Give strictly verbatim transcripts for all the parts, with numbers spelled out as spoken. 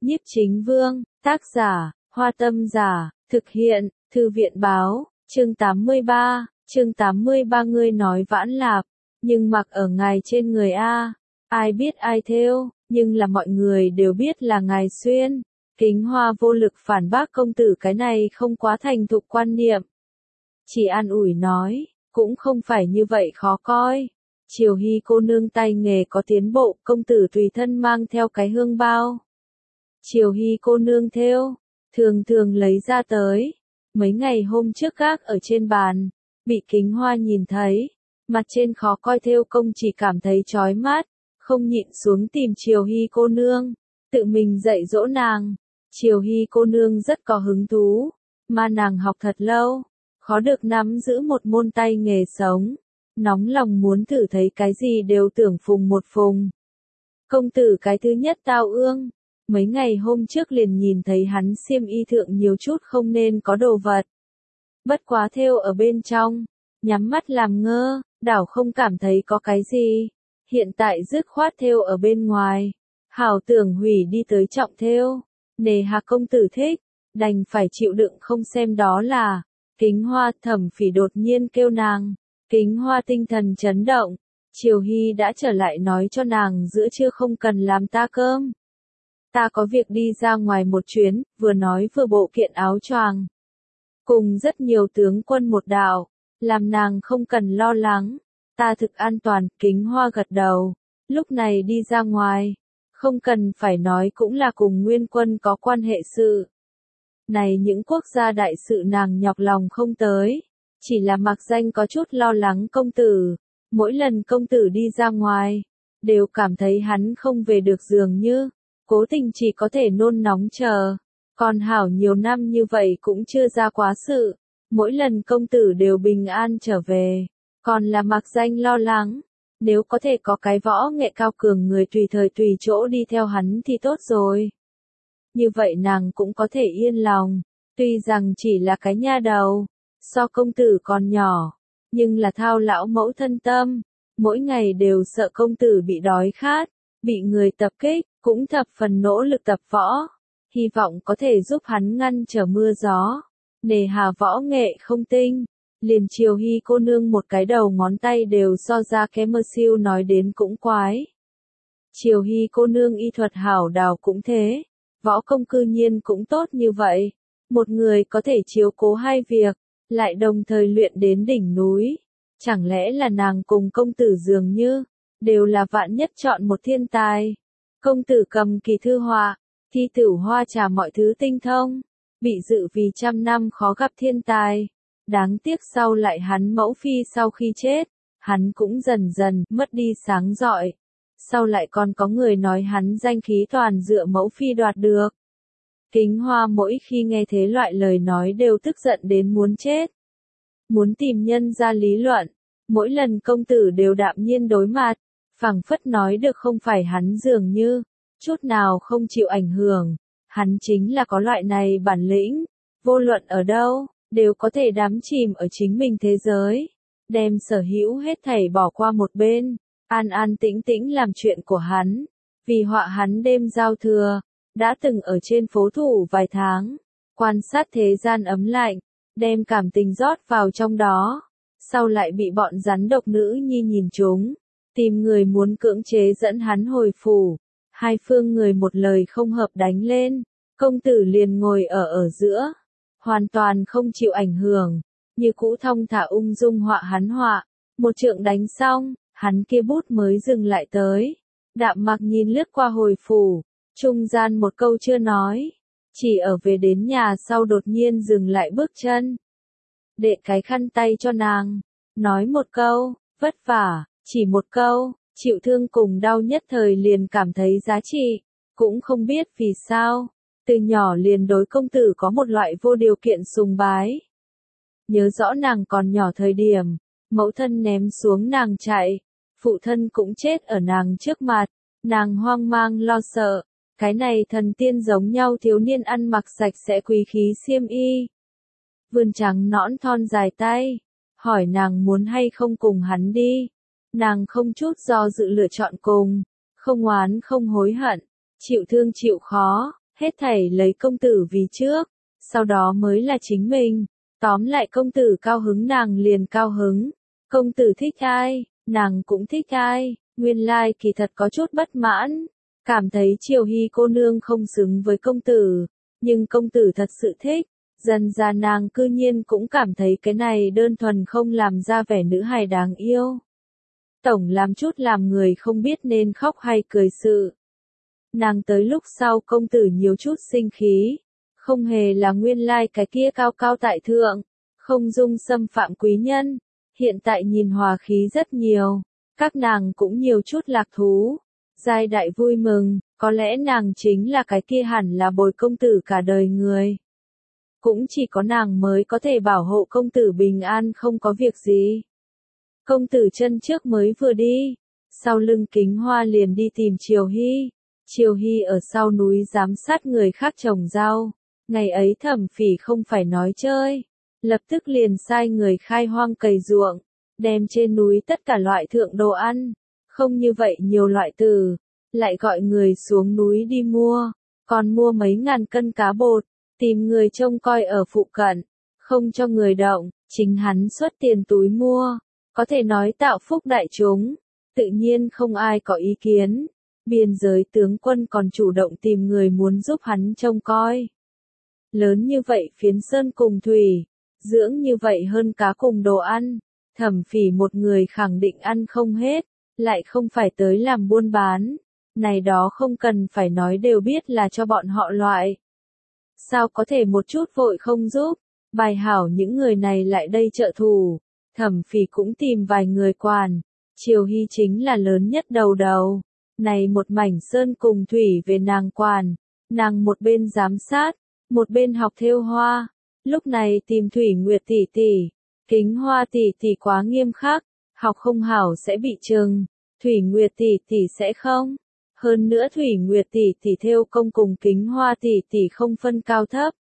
Nhiếp Chính Vương, tác giả, Hoa Tâm Giả, thực hiện, Thư viện báo, chương tám mươi ba, chương tám mươi ba ngươi nói vãn lạp, nhưng mặc ở ngài trên người a, ai biết ai thêu, nhưng là mọi người đều biết là ngài xuyên. Kính Hoa vô lực phản bác công tử cái này không quá thành thục quan niệm. Chỉ an ủi nói, cũng không phải như vậy khó coi. Triều Hy cô nương tay nghề có tiến bộ, công tử tùy thân mang theo cái hương bao. Triều Hy cô nương thêu, thường thường lấy ra tới. Mấy ngày hôm trước gác ở trên bàn, bị Kính Hoa nhìn thấy, mặt trên khó coi thêu công chỉ cảm thấy chói mắt, không nhịn xuống tìm Triều Hy cô nương, tự mình dạy dỗ nàng. Triều Hy cô nương rất có hứng thú, mà nàng học thật lâu, khó được nắm giữ một môn tay nghề sống, nóng lòng muốn thử thấy cái gì đều tưởng phùng một phùng. Công tử cái thứ nhất tao ương, mấy ngày hôm trước liền nhìn thấy hắn xiêm y thượng nhiều chút không nên có đồ vật. Bất quá thêu ở bên trong, nhắm mắt làm ngơ, đảo không cảm thấy có cái gì. Hiện tại dứt khoát thêu ở bên ngoài, hảo tưởng hủy đi tới trọng thêu. Nề hà công tử thích, đành phải chịu đựng không xem đó là. Kính Hoa Thẩm Phỉ đột nhiên kêu nàng. Kính Hoa tinh thần chấn động. Triều Hy đã trở lại nói cho nàng giữa trưa không cần làm ta cơm. Ta có việc đi ra ngoài một chuyến, vừa nói vừa bộ kiện áo choàng. Cùng rất nhiều tướng quân một đạo, làm nàng không cần lo lắng. Ta thực an toàn, Kính Hoa gật đầu. Lúc này đi ra ngoài, không cần phải nói cũng là cùng Nguyên Quân có quan hệ sự. Này những quốc gia đại sự nàng nhọc lòng không tới, chỉ là mặc danh có chút lo lắng công tử. Mỗi lần công tử đi ra ngoài, đều cảm thấy hắn không về được dường như, cố tình chỉ có thể nôn nóng chờ. Còn hảo nhiều năm như vậy cũng chưa ra quá sự, mỗi lần công tử đều bình an trở về, còn là mặc danh lo lắng. Nếu có thể có cái võ nghệ cao cường người tùy thời tùy chỗ đi theo hắn thì tốt rồi. Như vậy nàng cũng có thể yên lòng, tuy rằng chỉ là cái nha đầu, so công tử còn nhỏ, nhưng là thao lão mẫu thân tâm, mỗi ngày đều sợ công tử bị đói khát, bị người tập kích, cũng thập phần nỗ lực tập võ, hy vọng có thể giúp hắn ngăn trở mưa gió. Nề hà võ nghệ không tinh, liền Triều Hy cô nương một cái đầu ngón tay đều so ra kém mơ siêu nói đến cũng quái. Triều Hy cô nương y thuật hảo đào cũng thế, võ công cư nhiên cũng tốt như vậy. Một người có thể chiếu cố hai việc, lại đồng thời luyện đến đỉnh núi. Chẳng lẽ là nàng cùng công tử dường như, đều là vạn nhất chọn một thiên tài. Công tử cầm kỳ thư họa, thi tử hoa trà mọi thứ tinh thông, bị dự vì trăm năm khó gặp thiên tài. Đáng tiếc sau lại hắn mẫu phi sau khi chết, hắn cũng dần dần mất đi sáng rọi. Sau lại còn có người nói hắn danh khí toàn dựa mẫu phi đoạt được. Kính Hoa mỗi khi nghe thế loại lời nói đều tức giận đến muốn chết. Muốn tìm nhân ra lý luận, mỗi lần công tử đều đạm nhiên đối mặt, phảng phất nói được không phải hắn dường như, chút nào không chịu ảnh hưởng. Hắn chính là có loại này bản lĩnh, vô luận ở đâu, đều có thể đắm chìm ở chính mình thế giới, đem sở hữu hết thảy bỏ qua một bên, an an tĩnh tĩnh làm chuyện của hắn. Vì họa hắn đêm giao thừa, đã từng ở trên phố thủ vài tháng, quan sát thế gian ấm lạnh, đem cảm tình rót vào trong đó, sau lại bị bọn rắn độc nữ nhi nhìn trúng, tìm người muốn cưỡng chế dẫn hắn hồi phủ, hai phương người một lời không hợp đánh lên, công tử liền ngồi ở ở giữa, hoàn toàn không chịu ảnh hưởng, như cũ thong thả ung dung họa hắn họa, một trượng đánh xong, hắn kia bút mới dừng lại tới, đạm mặc nhìn lướt qua hồi phủ, trung gian một câu chưa nói, chỉ ở về đến nhà sau đột nhiên dừng lại bước chân. Đệ cái khăn tay cho nàng, nói một câu, vất vả, chỉ một câu, chịu thương cùng đau nhất thời liền cảm thấy giá trị, cũng không biết vì sao, từ nhỏ liền đối công tử có một loại vô điều kiện sùng bái. Nhớ rõ nàng còn nhỏ thời điểm, mẫu thân ném xuống nàng chạy, phụ thân cũng chết ở nàng trước mặt, nàng hoang mang lo sợ, cái này thần tiên giống nhau thiếu niên ăn mặc sạch sẽ quý khí xiêm y. Vươn trắng nõn thon dài tay, hỏi nàng muốn hay không cùng hắn đi. Nàng không chút do dự lựa chọn cùng, không oán không hối hận, chịu thương chịu khó, Hết thảy lấy công tử vì trước, sau đó mới là chính mình. Tóm lại công tử cao hứng nàng liền cao hứng. Công tử thích ai, nàng cũng thích ai. Nguyên lai kỳ thật có chút bất mãn. Cảm thấy Triều Hy cô nương không xứng với công tử. Nhưng công tử thật sự thích. Dần ra nàng cư nhiên cũng cảm thấy cái này đơn thuần không làm ra vẻ nữ hài đáng yêu. Tổng làm chút làm người không biết nên khóc hay cười sự. Nàng tới lúc sau công tử nhiều chút sinh khí. Không hề là nguyên lai cái kia cao cao tại thượng. Không dung xâm phạm quý nhân. Hiện tại nhìn hòa khí rất nhiều. Các nàng cũng nhiều chút lạc thú. Giai đại vui mừng. Có lẽ nàng chính là cái kia hẳn là bồi công tử cả đời người. Cũng chỉ có nàng mới có thể bảo hộ công tử bình an không có việc gì. Công tử chân trước mới vừa đi. Sau lưng Kính Hoa liền đi tìm Triều Hy. Triều Hy ở sau núi giám sát người khác trồng rau. Ngày ấy Thẩm Phỉ không phải nói chơi. Lập tức liền sai người khai hoang cày ruộng. Đem trên núi tất cả loại thượng đồ ăn. Không như vậy nhiều loại từ. Lại gọi người xuống núi đi mua. Còn mua mấy ngàn cân cá bột. Tìm người trông coi ở phụ cận. Không cho người động. Chính hắn xuất tiền túi mua. Có thể nói tạo phúc đại chúng. Tự nhiên không ai có ý kiến. Biên giới tướng quân còn chủ động tìm người muốn giúp hắn trông coi. Lớn như vậy phiến sơn cùng thủy. Dưỡng như vậy hơn cá cùng đồ ăn. Thẩm Phỉ một người khẳng định ăn không hết. Lại không phải tới làm buôn bán. Này đó không cần phải nói đều biết là cho bọn họ loại. Sao có thể một chút vội không giúp. Bài hảo những người này lại đây trợ thủ. Thẩm Phỉ cũng tìm vài người quản. Triều Hy chính là lớn nhất đầu đầu. Này một mảnh sơn cùng thủy về nàng quản. Nàng một bên giám sát. Một bên học thêu hoa. Lúc này tìm Thủy Nguyệt tỷ tỷ. Kính Hoa tỷ tỷ quá nghiêm khắc. Học không hảo sẽ bị trừng. Thủy Nguyệt tỷ tỷ sẽ không. Hơn nữa Thủy Nguyệt tỷ tỷ thêu công cùng Kính Hoa tỷ tỷ không phân cao thấp.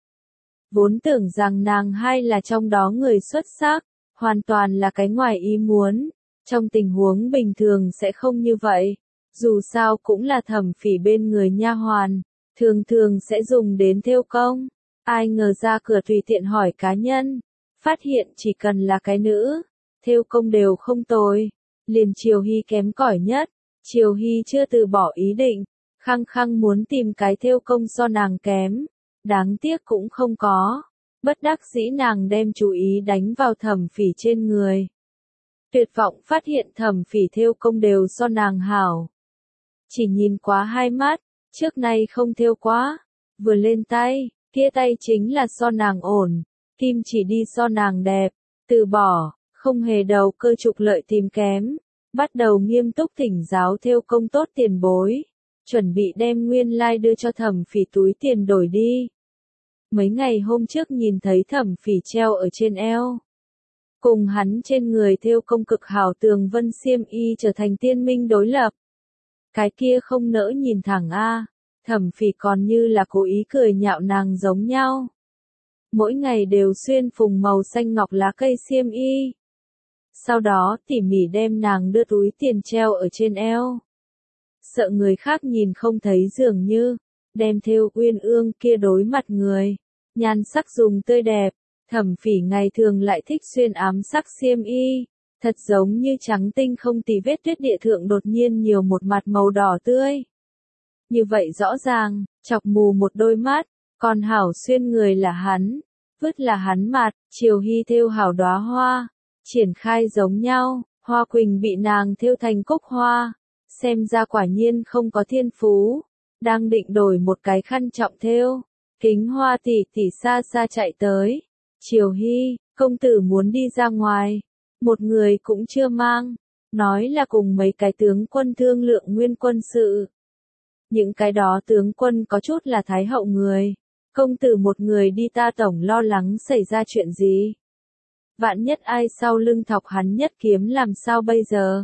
Vốn tưởng rằng nàng hai là trong đó người xuất sắc. Hoàn toàn là cái ngoài ý muốn. Trong tình huống bình thường sẽ không như vậy. Dù sao cũng là Thẩm Phỉ bên người nha hoàn. Thường thường sẽ dùng đến thêu công. Ai ngờ ra cửa tùy tiện hỏi cá nhân. Phát hiện chỉ cần là cái nữ. Thêu công đều không tồi. Liền Triều Hy kém cỏi nhất. Triều Hy chưa từ bỏ ý định. Khăng khăng muốn tìm cái thêu công so nàng kém. Đáng tiếc cũng không có. Bất đắc dĩ nàng đem chú ý đánh vào Thẩm Phỉ trên người. Tuyệt vọng phát hiện Thẩm Phỉ thêu công đều so nàng hảo. Chỉ nhìn quá hai mắt. Trước nay không thêu quá. Vừa lên tay. Kia tay chính là so nàng ổn. Kim chỉ đi so nàng đẹp. Từ bỏ. Không hề đầu cơ trục lợi tìm kém. Bắt đầu nghiêm túc thỉnh giáo thêu công tốt tiền bối. Chuẩn bị đem nguyên lai like đưa cho Thẩm Phỉ túi tiền đổi đi. Mấy ngày hôm trước nhìn thấy Thẩm Phỉ treo ở trên eo. Cùng hắn trên người thêu công cực hảo tường vân xiêm y trở thành tiên minh đối lập. Cái kia không nỡ nhìn thẳng a. Thẩm Phỉ còn như là cố ý cười nhạo nàng giống nhau. Mỗi ngày đều xuyên phùng màu xanh ngọc lá cây xiêm y. Sau đó tỉ mỉ đem nàng đưa túi tiền treo ở trên eo. Sợ người khác nhìn không thấy dường như. Đem thêu uyên ương kia đối mặt người. Nhan sắc dùng tươi đẹp. Thẩm Phỉ ngày thường lại thích xuyên ám sắc xiêm y. Thật giống như trắng tinh không tì vết tuyết địa thượng đột nhiên nhiều một mặt màu đỏ tươi. Như vậy rõ ràng, chọc mù một đôi mắt. Còn hảo xuyên người là hắn. Vứt là hắn mặt. Triều Hy thêu hảo đóa hoa. Triển khai giống nhau. Hoa quỳnh bị nàng thêu thành cúc hoa. Xem ra quả nhiên không có thiên phú. Đang định đổi một cái khăn trọng thêu. Kính Hoa tỷ tỷ xa xa chạy tới. Triều Hy, công tử muốn đi ra ngoài. Một người cũng chưa mang. Nói là cùng mấy cái tướng quân thương lượng nguyên quân sự. Những cái đó tướng quân có chút là thái hậu người. Công tử một người đi ta tổng lo lắng xảy ra chuyện gì. Vạn nhất ai sau lưng thọc hắn nhất kiếm làm sao bây giờ.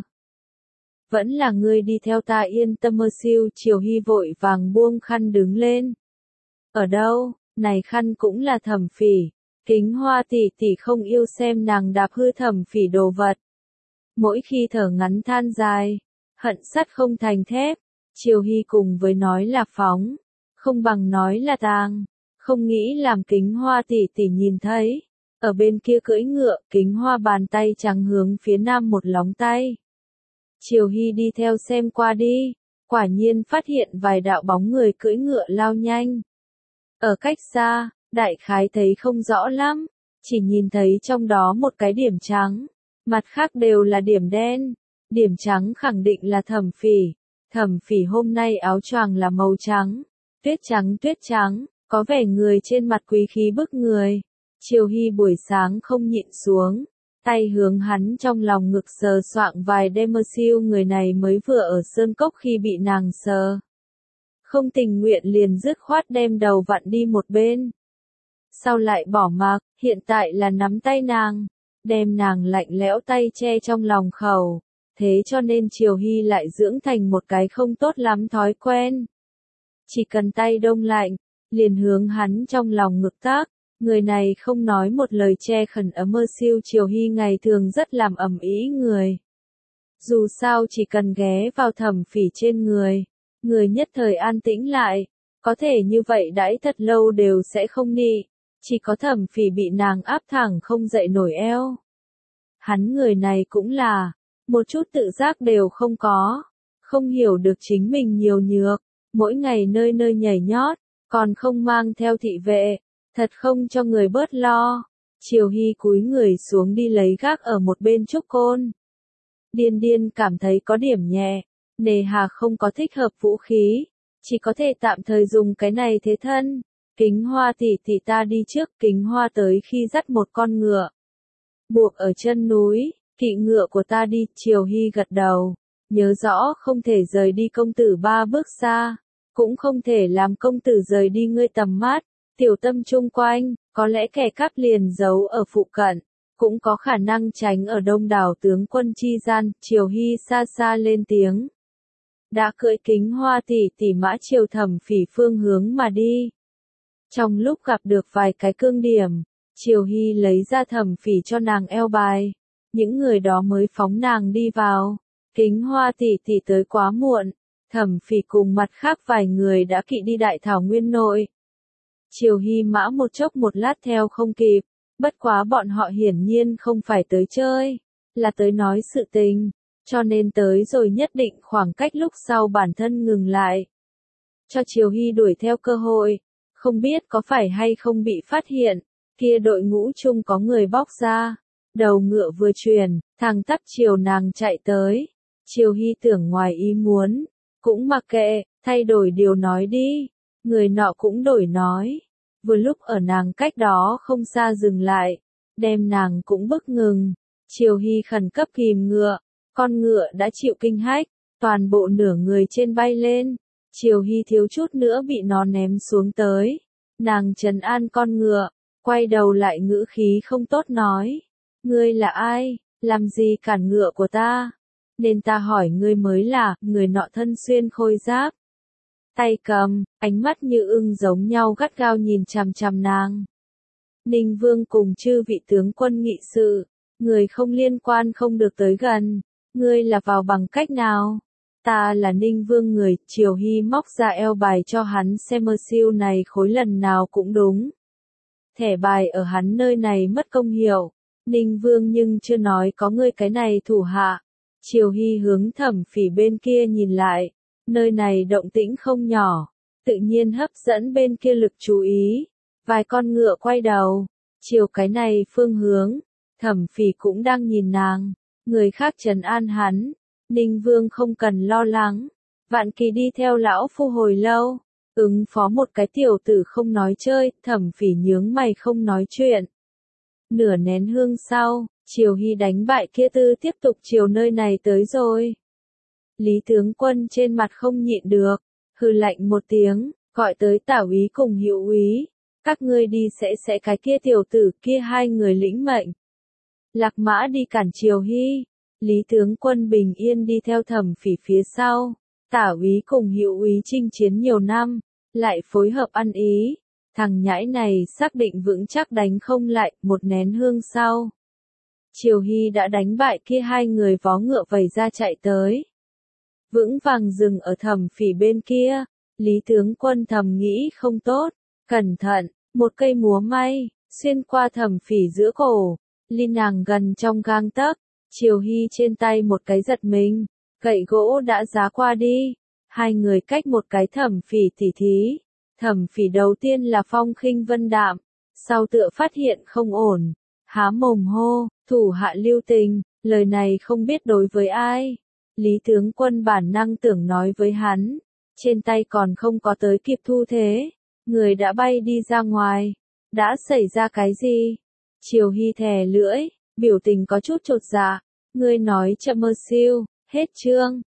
Vẫn là ngươi đi theo ta yên tâm mơ siêu. Triều Hy vội vàng buông khăn đứng lên. Ở đâu, này khăn cũng là Thẩm Phỉ. Kính Hoa tỷ tỷ không yêu xem nàng đạp hư Thẩm Phỉ đồ vật. Mỗi khi thở ngắn than dài, hận sắt không thành thép. Triều Hy cùng với nói là phóng, không bằng nói là tàng, không nghĩ làm Kính Hoa tỷ tỷ nhìn thấy. Ở bên kia cưỡi ngựa, Kính Hoa bàn tay trắng hướng phía nam một lóng tay. Triều Hy đi theo xem qua đi, quả nhiên phát hiện vài đạo bóng người cưỡi ngựa lao nhanh. Ở cách xa, đại khái thấy không rõ lắm, chỉ nhìn thấy trong đó một cái điểm trắng, mặt khác đều là điểm đen. Điểm trắng khẳng định là Thẩm Phỉ. Thẩm Phỉ hôm nay áo choàng là màu trắng, tuyết trắng tuyết trắng, có vẻ người trên mặt quý khí bức người. Triều Hy buổi sáng không nhịn xuống, tay hướng hắn trong lòng ngực sờ soạng vài đêm mơ siêu, người này mới vừa ở sơn cốc khi bị nàng sờ. Không tình nguyện liền dứt khoát đem đầu vặn đi một bên. Sau lại bỏ mặc, hiện tại là nắm tay nàng, đem nàng lạnh lẽo tay che trong lòng khẩu. Thế cho nên Triều Hy lại dưỡng thành một cái không tốt lắm thói quen. Chỉ cần tay đông lạnh, liền hướng hắn trong lòng ngực tác. Người này không nói một lời che khẩn ấm mơ siêu. Triều Hy ngày thường rất làm ầm ĩ người. Dù sao chỉ cần ghé vào Thẩm Phỉ trên người, người nhất thời an tĩnh lại, có thể như vậy đãi thật lâu đều sẽ không nị. Chỉ có Thẩm Phỉ bị nàng áp thẳng không dậy nổi eo. Hắn người này cũng là, một chút tự giác đều không có, không hiểu được chính mình nhiều nhược, mỗi ngày nơi nơi nhảy nhót, còn không mang theo thị vệ, thật không cho người bớt lo. Triều Hy cúi người xuống đi lấy gác ở một bên trúc côn. Điên điên cảm thấy có điểm nhẹ, nề hà không có thích hợp vũ khí, chỉ có thể tạm thời dùng cái này thế thân. Kính Hoa tỷ tỷ ta đi trước. Kính Hoa tới khi dắt một con ngựa, buộc ở chân núi. Kỵ ngựa của ta đi. Triều Hy gật đầu, nhớ rõ không thể rời đi công tử ba bước xa, cũng không thể làm công tử rời đi ngươi tầm mắt. Tiểu tâm chung quanh, có lẽ kẻ cắp liền giấu ở phụ cận, cũng có khả năng tránh ở đông đảo tướng quân chi gian. Triều Hy xa xa lên tiếng, đã cưỡi Kính Hoa tỷ tỷ mã chiều Thẩm Phỉ phương hướng mà đi. Trong lúc gặp được vài cái cương điểm, Triều Hy lấy ra Thẩm Phỉ cho nàng eo bài. Những người đó mới phóng nàng đi vào. Kính Hoa tỷ tỷ tới quá muộn, Thẩm Phỉ cùng mặt khác vài người đã kỵ đi đại thảo nguyên nội. Triều Hy mã một chốc một lát theo không kịp, bất quá bọn họ hiển nhiên không phải tới chơi, là tới nói sự tình, cho nên tới rồi nhất định khoảng cách lúc sau bản thân ngừng lại. Cho Triều Hy đuổi theo cơ hội, không biết có phải hay không bị phát hiện, kia đội ngũ chung có người bóc ra. Đầu ngựa vừa chuyển, thằng tắp chiều nàng chạy tới. Triều Hy tưởng ngoài ý muốn, cũng mặc kệ, thay đổi điều nói đi. Người nọ cũng đổi nói. Vừa lúc ở nàng cách đó không xa dừng lại, đem nàng cũng bức ngừng. Triều Hy khẩn cấp kìm ngựa, con ngựa đã chịu kinh hách, toàn bộ nửa người trên bay lên. Triều Hy thiếu chút nữa bị nó ném xuống tới. Nàng trấn an con ngựa, quay đầu lại ngữ khí không tốt nói. Ngươi là ai, làm gì cản ngựa của ta? Nên ta hỏi ngươi mới là. Người nọ thân xuyên khôi giáp, tay cầm, ánh mắt như ưng giống nhau gắt gao nhìn chằm chằm nàng. Ninh Vương cùng chư vị tướng quân nghị sự, người không liên quan không được tới gần. Ngươi là vào bằng cách nào? Ta là Ninh Vương người. Triều Hy móc ra eo bài cho hắn xem, mơ siêu này khối lần nào cũng đúng. Thẻ bài ở hắn nơi này mất công hiệu. Ninh Vương nhưng chưa nói có ngươi cái này thủ hạ. Triều Hy hướng Thẩm Phỉ bên kia nhìn lại, nơi này động tĩnh không nhỏ, tự nhiên hấp dẫn bên kia lực chú ý. Vài con ngựa quay đầu, chiều cái này phương hướng. Thẩm Phỉ cũng đang nhìn nàng, người khác trấn an hắn. Ninh Vương không cần lo lắng, Vạn Kỳ đi theo lão phu hồi lâu, ứng phó một cái tiểu tử không nói chơi. Thẩm Phỉ nhướng mày không nói chuyện. Nửa nén hương sau, Triều Hy đánh bại kia tư tiếp tục chiều nơi này tới rồi. Lý tướng quân trên mặt không nhịn được, hừ lạnh một tiếng, gọi tới Tả úy cùng Hiệu úy, các ngươi đi sẽ sẽ cái kia tiểu tử kia. Hai người lĩnh mệnh, Lạc Mã đi cản Triều Hy. Lý tướng quân bình yên đi theo Thẩm Phỉ phía sau. Tả úy cùng Hiệu úy chinh chiến nhiều năm, lại phối hợp ăn ý. Thằng nhãi này xác định vững chắc đánh không lại. Một nén hương sau, Triều Hy đã đánh bại kia hai người vó ngựa vẩy ra chạy tới. Vững vàng dừng ở Thẩm Phỉ bên kia, Lý tướng quân thầm nghĩ không tốt, cẩn thận, một cây búa may, xuyên qua Thẩm Phỉ giữa cổ, ly nàng gần trong gang tấc. Triều Hy trên tay một cái giật mình, gậy gỗ đã giá qua đi, hai người cách một cái Thẩm Phỉ tỉ thí. Thẩm Phỉ đầu tiên là phong khinh vân đạm, sau tựa phát hiện không ổn, há mồm hô, thủ hạ lưu tình, lời này không biết đối với ai. Lý tướng quân bản năng tưởng nói với hắn, trên tay còn không có tới kịp thu thế, người đã bay đi ra ngoài. Đã xảy ra cái gì? Triều Hy thè lưỡi, biểu tình có chút chột dạ. Ngươi nói chậm mơ siêu, hết chương.